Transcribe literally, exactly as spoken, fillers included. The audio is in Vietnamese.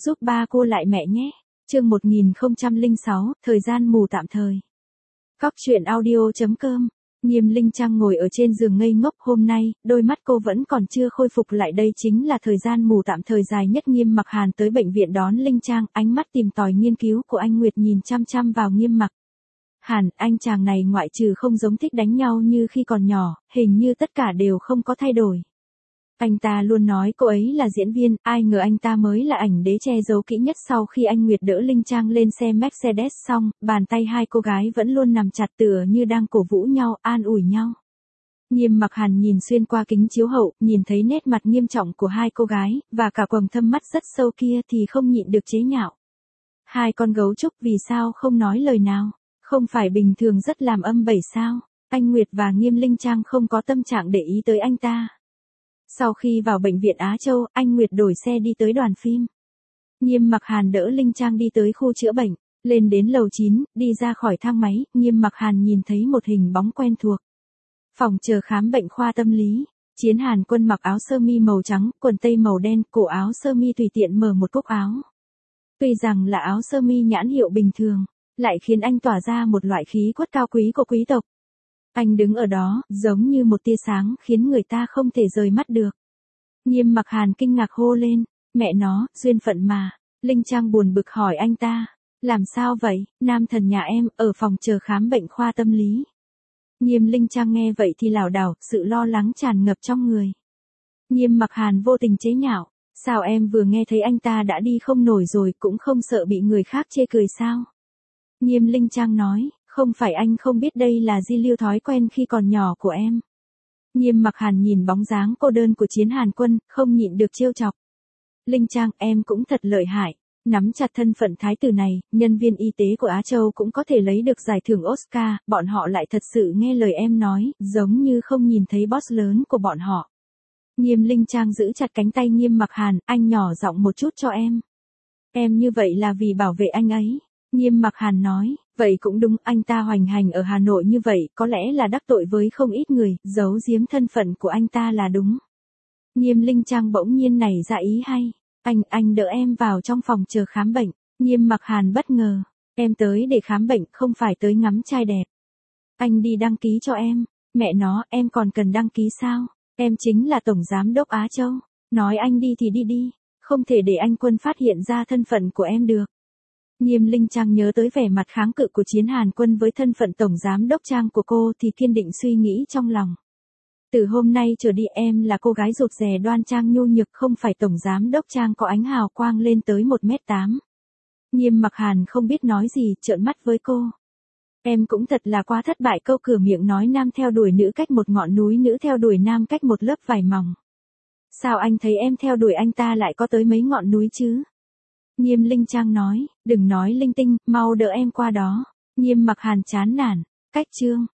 giúp ba cô lại mẹ nhé. Chương một nghìn không trăm lẻ sáu, thời gian mù tạm thời. Cóc truyện audio chấm com. Nghiêm Linh Trang ngồi ở trên giường ngây ngốc, hôm nay, đôi mắt cô vẫn còn chưa khôi phục lại, đây chính là thời gian mù tạm thời dài nhất. Nghiêm Mặc Hàn tới bệnh viện đón Linh Trang, ánh mắt tìm tòi nghiên cứu của anh Nguyệt nhìn chăm chăm vào Nghiêm Mặc Hàn, anh chàng này ngoại trừ không giống thích đánh nhau như khi còn nhỏ, hình như tất cả đều không có thay đổi. Anh ta luôn nói cô ấy là diễn viên, ai ngờ anh ta mới là ảnh đế che giấu kỹ nhất. Sau khi anh Nguyệt đỡ Linh Trang lên xe Mercedes xong, bàn tay hai cô gái vẫn luôn nằm chặt tựa như đang cổ vũ nhau, an ủi nhau. Nghiêm Mặc Hàn nhìn xuyên qua kính chiếu hậu, nhìn thấy nét mặt nghiêm trọng của hai cô gái, và cả quầng thâm mắt rất sâu kia thì không nhịn được chế nhạo. Hai con gấu trúc vì sao không nói lời nào, không phải bình thường rất làm âm bẩy sao? Anh Nguyệt và Nghiêm Linh Trang không có tâm trạng để ý tới anh ta. Sau khi vào bệnh viện Á Châu, anh Nguyệt đổi xe đi tới đoàn phim. Nghiêm Mặc Hàn đỡ Linh Trang đi tới khu chữa bệnh, lên đến lầu chín, đi ra khỏi thang máy, Nghiêm Mặc Hàn nhìn thấy một hình bóng quen thuộc. Phòng chờ khám bệnh khoa tâm lý, Chiến Hàn Quân mặc áo sơ mi màu trắng, quần tây màu đen, cổ áo sơ mi tùy tiện mở một cúc áo. Tuy rằng là áo sơ mi nhãn hiệu bình thường, lại khiến anh tỏa ra một loại khí quất cao quý của quý tộc. Anh đứng ở đó, giống như một tia sáng khiến người ta không thể rời mắt được. Nghiêm Mặc Hàn kinh ngạc hô lên, mẹ nó, duyên phận mà. Linh Trang buồn bực hỏi anh ta, làm sao vậy, nam thần nhà em, ở phòng chờ khám bệnh khoa tâm lý. Nghiêm Linh Trang nghe vậy thì lảo đảo, sự lo lắng tràn ngập trong người. Nghiêm Mặc Hàn vô tình chế nhạo, sao em vừa nghe thấy anh ta đã đi không nổi rồi cũng không sợ bị người khác chê cười sao? Nghiêm Linh Trang nói, không phải anh không biết đây là di lưu thói quen khi còn nhỏ của em. Nghiêm Mặc Hàn nhìn bóng dáng cô đơn của Chiến Hàn Quân, không nhịn được trêu chọc. Linh Trang, em cũng thật lợi hại, nắm chặt thân phận thái tử này, nhân viên y tế của Á Châu cũng có thể lấy được giải thưởng Oscar, bọn họ lại thật sự nghe lời em nói, giống như không nhìn thấy boss lớn của bọn họ. Nghiêm Linh Trang giữ chặt cánh tay Nghiêm Mặc Hàn, anh nhỏ giọng một chút cho em. Em như vậy là vì bảo vệ anh ấy. Nghiêm Mặc Hàn nói, vậy cũng đúng, anh ta hoành hành ở Hà Nội như vậy, có lẽ là đắc tội với không ít người, giấu giếm thân phận của anh ta là đúng. Nghiêm Linh Trang bỗng nhiên nảy ra ý hay, anh, anh đỡ em vào trong phòng chờ khám bệnh. Nghiêm Mặc Hàn bất ngờ, em tới để khám bệnh, không phải tới ngắm trai đẹp. Anh đi đăng ký cho em, mẹ nó, em còn cần đăng ký sao, em chính là Tổng Giám đốc Á Châu, nói anh đi thì đi đi, không thể để anh Quân phát hiện ra thân phận của em được. Nghiêm Linh Trang nhớ tới vẻ mặt kháng cự của Chiến Hàn Quân với thân phận Tổng Giám đốc Trang của cô thì kiên định suy nghĩ trong lòng. Từ hôm nay trở đi em là cô gái rụt rè đoan trang nhu nhược, không phải Tổng Giám đốc Trang có ánh hào quang lên tới một mét tám. Nghiêm Mặc Hàn không biết nói gì, trợn mắt với cô. Em cũng thật là quá thất bại, câu cửa miệng nói nam theo đuổi nữ cách một ngọn núi, nữ theo đuổi nam cách một lớp vải mỏng. Sao anh thấy em theo đuổi anh ta lại có tới mấy ngọn núi chứ? Nghiêm Linh Trang nói, đừng nói linh tinh, mau đỡ em qua đó. Nghiêm Mặc Hàn chán nản, cách chương.